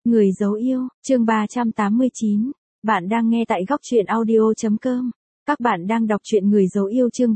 Người dấu yêu, chương 389. Bạn đang nghe tại góc truyện audio.com. Các bạn đang đọc truyện Người dấu yêu chương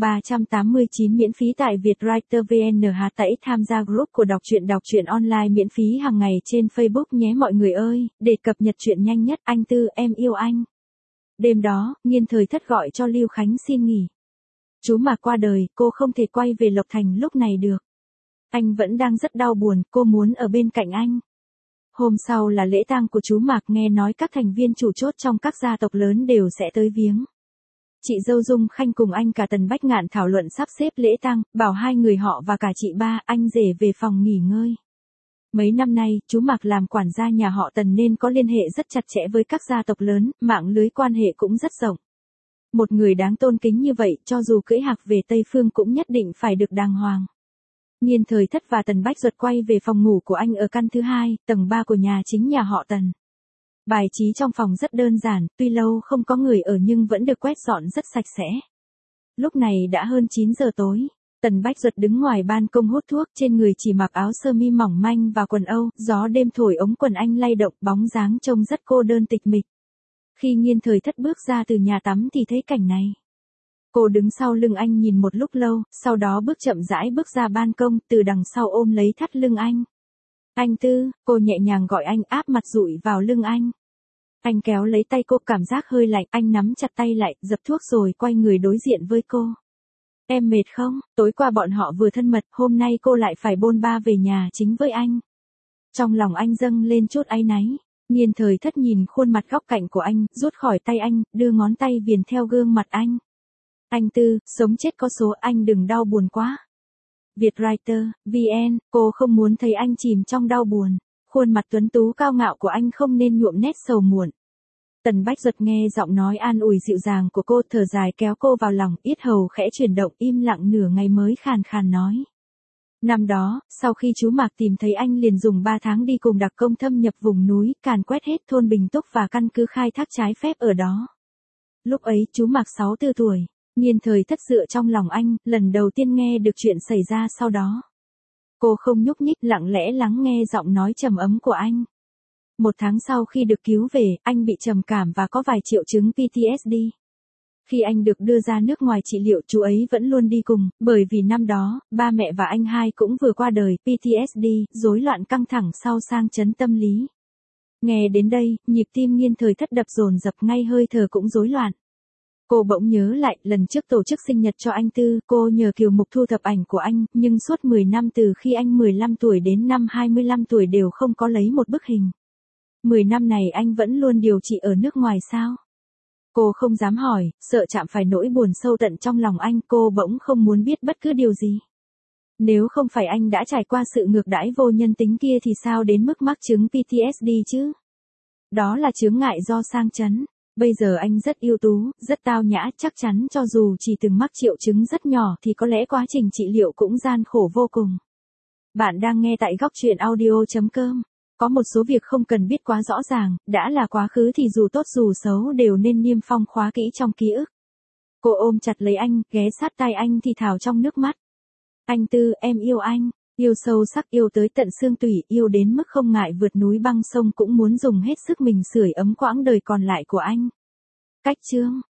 389 miễn phí tại Vietwriter VN. Hãy tham gia group của đọc truyện online miễn phí hàng ngày trên Facebook nhé mọi người ơi, để cập nhật truyện nhanh nhất. Anh Tư, em yêu anh. Đêm đó, Nghiên Thời Thất gọi cho Lưu Khánh xin nghỉ. Chú Mạc qua đời, cô không thể quay về Lộc Thành lúc này được. Anh vẫn đang rất đau buồn, cô muốn ở bên cạnh anh. Hôm sau là lễ tang của chú Mạc, nghe nói các thành viên chủ chốt trong các gia tộc lớn đều sẽ tới viếng. Chị dâu Dung Khanh cùng anh cả Tần Bách Ngạn thảo luận sắp xếp lễ tang, bảo hai người họ và cả chị ba, anh rể về phòng nghỉ ngơi. Mấy năm nay, chú Mạc làm quản gia nhà họ Tần nên có liên hệ rất chặt chẽ với các gia tộc lớn, mạng lưới quan hệ cũng rất rộng. Một người đáng tôn kính như vậy, cho dù cưỡi hạc về Tây Phương cũng nhất định phải được đàng hoàng. Nghiên Thời Thất và Tần Bách Duật quay về phòng ngủ của anh ở căn thứ 2, tầng 3 của nhà chính nhà họ Tần. Bài trí trong phòng rất đơn giản, tuy lâu không có người ở nhưng vẫn được quét dọn rất sạch sẽ. Lúc này đã hơn 9 giờ tối, Tần Bách Duật đứng ngoài ban công hút thuốc, trên người chỉ mặc áo sơ mi mỏng manh và quần âu, gió đêm thổi ống quần anh lay động, bóng dáng trông rất cô đơn tịch mịch. Khi Nghiên Thời Thất bước ra từ nhà tắm thì thấy cảnh này. Cô đứng sau lưng anh nhìn một lúc lâu, sau đó bước chậm rãi bước ra ban công, từ đằng sau ôm lấy thắt lưng anh. Anh Tư, cô nhẹ nhàng gọi anh, áp mặt dụi vào lưng anh. Anh kéo lấy tay cô, cảm giác hơi lạnh, anh nắm chặt tay lại, dập thuốc rồi quay người đối diện với cô. Em mệt không? Tối qua bọn họ vừa thân mật, hôm nay cô lại phải bôn ba về nhà chính với anh. Trong lòng anh dâng lên chút áy náy. Nghiên Thời Thất nhìn khuôn mặt góc cạnh của anh, rút khỏi tay anh, đưa ngón tay viền theo gương mặt anh. Anh Tư, sống chết có số, anh đừng đau buồn quá. Vietwriter, VN, cô không muốn thấy anh chìm trong đau buồn. Khuôn mặt tuấn tú cao ngạo của anh không nên nhuộm nét sầu muộn. Tần Bách Duật nghe giọng nói an ủi dịu dàng của cô, thở dài kéo cô vào lòng, yết hầu khẽ chuyển động, im lặng nửa ngày mới khàn khàn nói. Năm đó, sau khi chú Mạc tìm thấy anh liền dùng 3 tháng đi cùng đặc công thâm nhập vùng núi, càn quét hết thôn Bình Túc và căn cứ khai thác trái phép ở đó. Lúc ấy chú Mạc 64 tuổi. Nghiên Thời Thất dựa trong lòng anh, lần đầu tiên nghe được chuyện xảy ra sau đó. Cô không nhúc nhích, lặng lẽ lắng nghe giọng nói trầm ấm của anh. 1 tháng sau khi được cứu về, anh bị trầm cảm và có vài triệu chứng PTSD. Khi anh được đưa ra nước ngoài trị liệu, chú ấy vẫn luôn đi cùng, bởi vì năm đó, ba mẹ và anh hai cũng vừa qua đời, PTSD, rối loạn căng thẳng sau sang chấn tâm lý. Nghe đến đây, nhịp tim Nghiên Thời Thất đập dồn dập, ngay hơi thở cũng rối loạn. Cô bỗng nhớ lại, lần trước tổ chức sinh nhật cho anh Tư, cô nhờ Kiều Mục thu thập ảnh của anh, nhưng suốt 10 năm từ khi anh 15 tuổi đến năm 25 tuổi đều không có lấy một bức hình. 10 năm này anh vẫn luôn điều trị ở nước ngoài sao? Cô không dám hỏi, sợ chạm phải nỗi buồn sâu tận trong lòng anh, cô bỗng không muốn biết bất cứ điều gì. Nếu không phải anh đã trải qua sự ngược đãi vô nhân tính kia thì sao đến mức mắc chứng PTSD chứ? Đó là chướng ngại do sang chấn. Bây giờ anh rất ưu tú, rất tao nhã, chắc chắn cho dù chỉ từng mắc triệu chứng rất nhỏ thì có lẽ quá trình trị liệu cũng gian khổ vô cùng. Bạn đang nghe tại góc truyện audio.com. Có một số việc không cần biết quá rõ ràng, đã là quá khứ thì dù tốt dù xấu đều nên niêm phong khóa kỹ trong ký ức. Cô ôm chặt lấy anh, ghé sát tai anh thì thào trong nước mắt. Anh Tư, em yêu anh. Yêu sâu sắc, yêu tới tận xương tủy, yêu đến mức không ngại vượt núi băng sông cũng muốn dùng hết sức mình sưởi ấm quãng đời còn lại của anh. Cách chương.